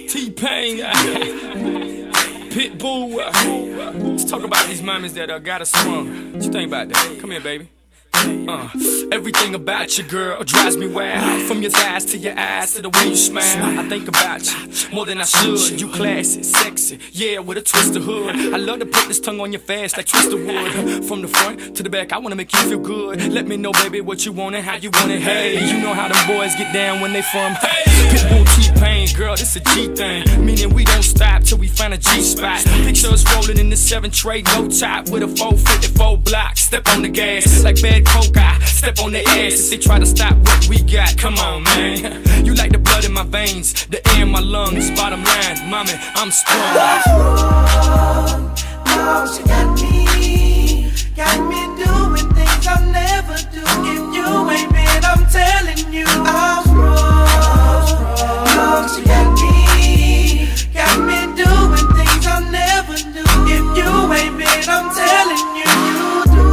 T-Pain, Pitbull. Let's talk about these moments that got us sprung. What you think about that? Come here, baby. Everything about you, girl, drives me wild. From your thighs to your eyes to the way you smile. I think about you more than I should. You classy, sexy, yeah, with a twisted hood. I love to put this tongue on your face like twister wood. From the front to the back, I wanna make you feel good. Let me know, baby, what you want and how you want it. Hey, you know how them boys get down when they from Pitbull, T-Pain, girl, this a G thing. Meaning we don't stop till we find a G spot. Picture us rolling in the 7 tray, no top with a 454 block. Step on the gas like bad coke, I step on the ass if they try to stop what we got. Come on, man. You like the blood in my veins, the air in my lungs. Bottom line, mommy, I'm sprung. Oh, she got me doing things I'll never do. If you ain't been, I'm telling you, I'm sprung. Oh, she got me doing things I'll never do. If you ain't been, I'm telling you, you do.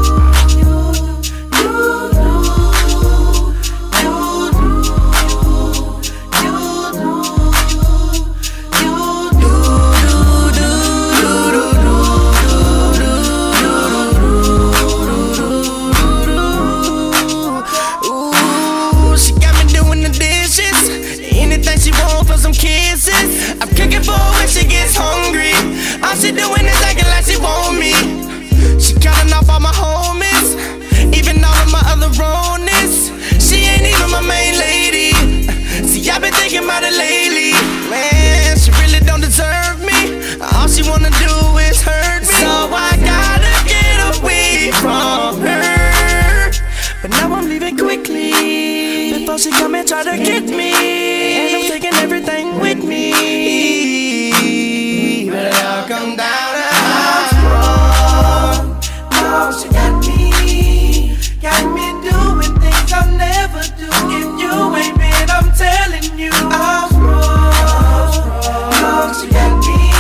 I'm cooking for her when she gets hungry. All she doing is acting like she want me. She counting off all my homies, even all of my other wrongness. She ain't even my main lady. See, I've been thinking about it lately. Man, she really don't deserve me. All she wanna do is hurt me. So I gotta get away from her. But now I'm leaving quickly before she come and try to get me. And I'm taking everything with me. But it all come down to I'm sprung. Oh, she got me doing things I'll never do. If you ain't been, I'm telling you, I'm sprung. Oh, she got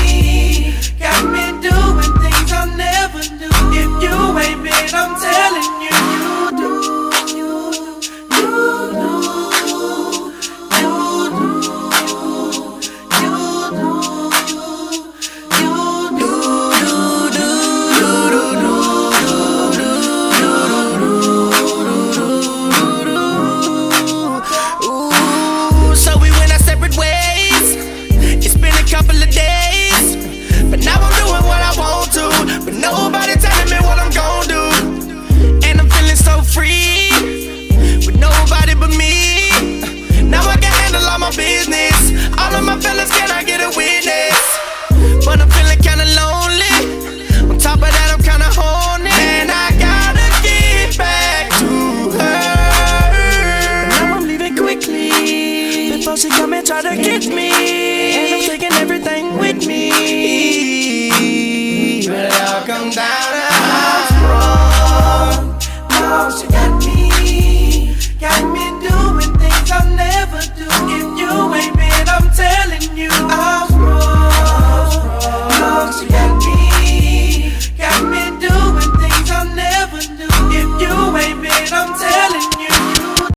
me doing things I'll never do. If you ain't been, I'm telling you, you do. She come and try to get me, and I'm taking everything with me. But it all come down